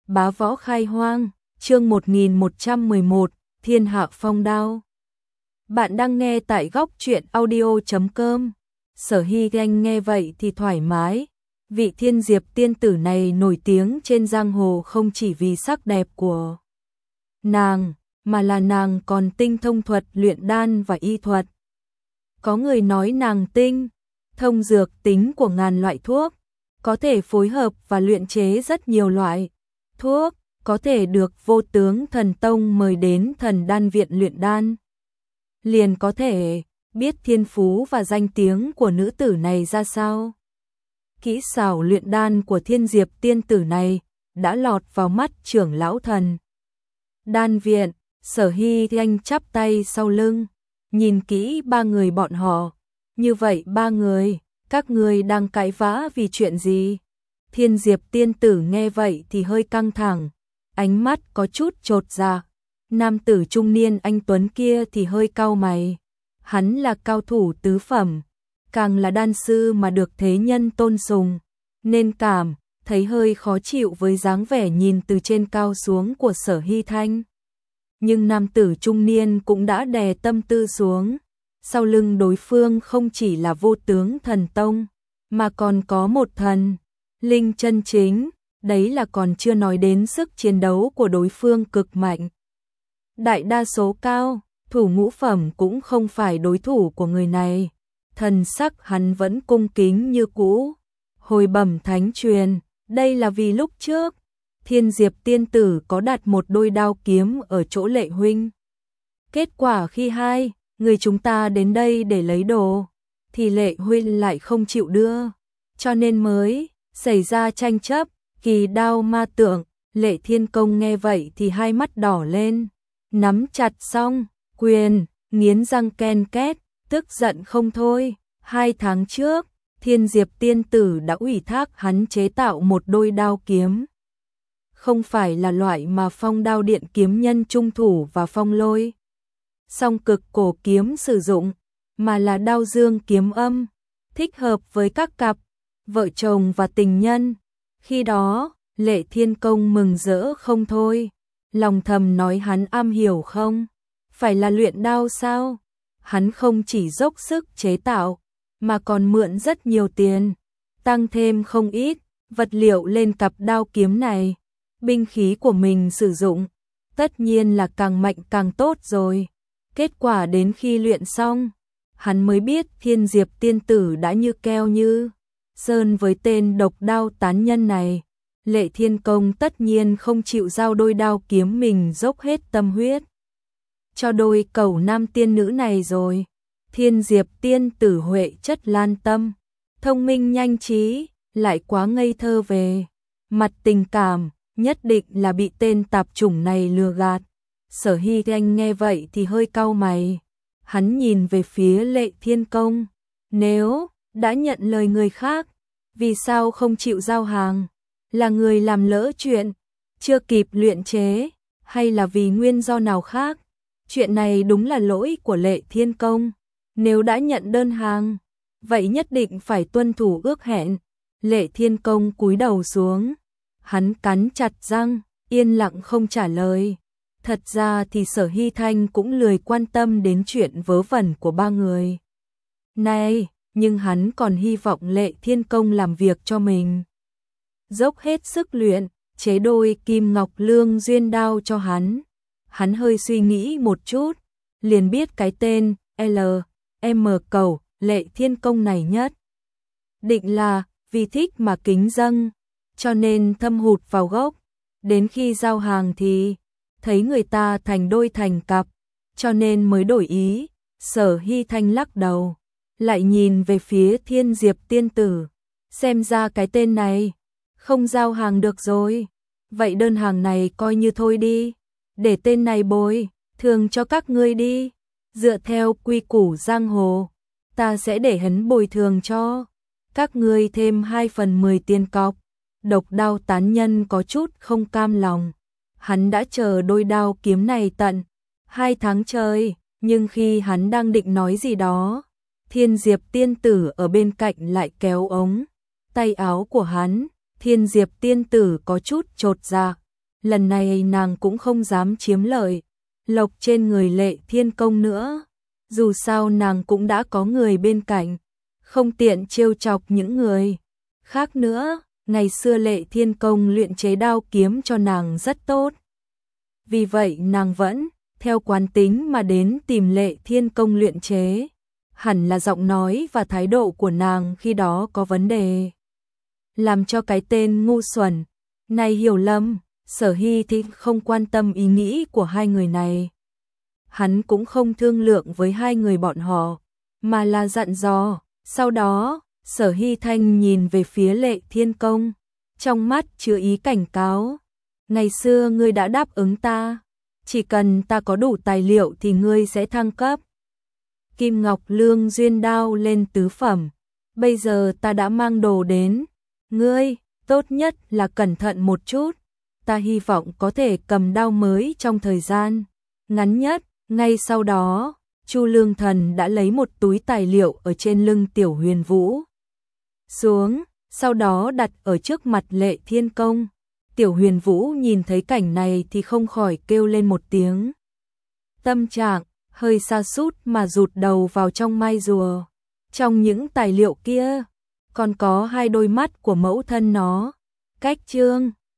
Bá võ khai hoang, chương 1111, Thiên hạ phong đao. Bạn đang nghe tại góc truyện audio.com. Sở Hy Anh nghe vậy thì thoải mái. Vị Thiên Diệp tiên tử này nổi tiếng trên giang hồ không chỉ vì sắc đẹp của nàng, mà là nàng còn tinh thông thuật luyện đan và y thuật. Có người nói nàng tinh thông dược tính của ngàn loại thuốc, có thể phối hợp và luyện chế rất nhiều loại thuốc, có thể được Vô Tướng Thần Tông mời đến Thần Đan viện luyện đan. Liền có thể biết thiên phú và danh tiếng của nữ tử này ra sao. Kỹ xảo luyện đan của Thiên Diệp tiên tử này đã lọt vào mắt trưởng lão Thần Đan viện. Sở Hy Anh chắp tay sau lưng, nhìn kỹ ba người bọn họ. Như vậy ba người, các người đang cãi vã vì chuyện gì? Thiên Diệp tiên tử nghe vậy thì hơi căng thẳng, ánh mắt có chút chột dạ. Nam tử trung niên anh tuấn kia thì hơi cau mày. Hắn là cao thủ tứ phẩm, càng là đan sư mà được thế nhân tôn sùng, nên cảm thấy hơi khó chịu với dáng vẻ nhìn từ trên cao xuống của Sở Hy Thanh. Nhưng nam tử trung niên cũng đã đè tâm tư xuống. Sau lưng đối phương không chỉ là Vô Tướng Thần Tông, mà còn có một thần linh chân chính, đấy là còn chưa nói đến sức chiến đấu của đối phương cực mạnh. Đại đa số cao thủ ngũ phẩm cũng không phải đối thủ của người này. Thần sắc hắn vẫn cung kính như cũ, hồi bẩm thánh truyền, đây là vì lúc trước Thiên Diệp tiên tử có đặt một đôi đao kiếm ở chỗ Lệ huynh. Kết quả khi hai người chúng ta đến đây để lấy đồ, thì Lệ huynh lại không chịu đưa, cho nên mới xảy ra tranh chấp. Kỳ đao ma tượng. Lệ Thiên Công nghe vậy thì hai mắt đỏ lên, nắm chặt song quyền, nghiến răng ken két, tức giận không thôi. 2 tháng trước, Thiên Diệp tiên tử đã ủy thác hắn chế tạo một đôi đao kiếm. Không phải là loại mà Phong Đao Điện kiếm nhân trung thủ và Phong Lôi song cực cổ kiếm sử dụng, mà là đao dương kiếm âm, thích hợp với các cặp vợ chồng và tình nhân. Khi đó, Lệ Thiên Công mừng rỡ không thôi, lòng thầm nói hắn am hiểu không? Phải là luyện đao sao? Hắn không chỉ dốc sức chế tạo, mà còn mượn rất nhiều tiền, tăng thêm không ít vật liệu lên cặp đao kiếm này. Binh khí của mình sử dụng, tất nhiên là càng mạnh càng tốt rồi. Kết quả đến khi luyện xong, hắn mới biết Thiên Diệp tiên tử đã như keo như sơn với tên độc đao tán nhân này. Lệ Thiên Công tất nhiên không chịu giao đôi đao kiếm mình dốc hết tâm huyết cho đôi cẩu nam tiên nữ này rồi. Thiên Diệp tiên tử huệ chất lan tâm, thông minh nhanh trí, lại quá ngây thơ về mặt tình cảm, nhất định là bị tên tạp chủng này lừa gạt. Sở Hy Anh nghe vậy thì hơi cau mày. Hắn nhìn về phía Lệ Thiên Công, nếu đã nhận lời người khác, vì sao không chịu giao hàng? Là người làm lỡ chuyện, chưa kịp luyện chế, hay là vì nguyên do nào khác? Chuyện này đúng là lỗi của Lệ Thiên Công. Nếu đã nhận đơn hàng, vậy nhất định phải tuân thủ ước hẹn. Lệ Thiên Công cúi đầu xuống, hắn cắn chặt răng, yên lặng không trả lời. Thật ra thì Sở Hy Thanh cũng lười quan tâm đến chuyện vớ vẩn của ba người này, nhưng hắn còn hy vọng Lệ Thiên Công làm việc cho mình, dốc hết sức luyện, chế đôi kim ngọc lương duyên đao cho hắn. Hắn hơi suy nghĩ một chút, liền biết cái tên L.M. Cầu Lệ Thiên Công này nhất định là vì thích mà kính dâng, cho nên thâm hụt vào gốc. Đến khi giao hàng thì thấy người ta thành đôi thành cặp, cho nên mới đổi ý. Sở Hy Thanh lắc đầu, lại nhìn về phía Thiên Diệp tiên tử, xem ra cái tên này không giao hàng được rồi. Vậy đơn hàng này coi như thôi đi, để tên này bồi thường cho các ngươi đi. Dựa theo quy củ giang hồ, ta sẽ để hắn bồi thường cho các ngươi thêm 2/10 tiền cọc. Độc đao tán nhân có chút không cam lòng. Hắn đã chờ đôi đao kiếm này tận 2 tháng trời, nhưng khi hắn đang định nói gì đó, Thiên Diệp tiên tử ở bên cạnh lại kéo ống tay áo của hắn. Thiên Diệp tiên tử có chút chột dạ, lần này nàng cũng không dám chiếm lợi lộc trên người Lệ Thiên Công nữa. Dù sao nàng cũng đã có người bên cạnh, không tiện trêu chọc những người khác nữa. Ngày xưa Lệ Thiên Công luyện chế đao kiếm cho nàng rất tốt. Vì vậy nàng vẫn theo quán tính mà đến tìm Lệ Thiên Công luyện chế. Hẳn là giọng nói và thái độ của nàng khi đó có vấn đề, làm cho cái tên ngu xuẩn này hiểu lầm. Sở Hy thì không quan tâm ý nghĩ của hai người này. Hắn cũng không thương lượng với hai người bọn họ, mà là dặn dò. Sau đó, Sở Hy Thanh nhìn về phía Lệ Thiên Công, trong mắt chứa ý cảnh cáo. Ngày xưa ngươi đã đáp ứng ta, chỉ cần ta có đủ tài liệu thì ngươi sẽ thăng cấp Kim Ngọc Lương Duyên đao lên tứ phẩm. Bây giờ ta đã mang đồ đến, ngươi tốt nhất là cẩn thận một chút. Ta hy vọng có thể cầm đao mới trong thời gian ngắn nhất. Ngay sau đó, Chu Lương Thần đã lấy một túi tài liệu ở trên lưng Tiểu Huyền Vũ xuống, sau đó đặt ở trước mặt Lệ Thiên Công. Tiểu Huyền Vũ nhìn thấy cảnh này thì không khỏi kêu lên một tiếng. Tâm trạng hơi sa sút mà rụt đầu vào trong mai rùa. Trong những tài liệu kia, còn có hai đôi mắt của mẫu thân nó. Cách chương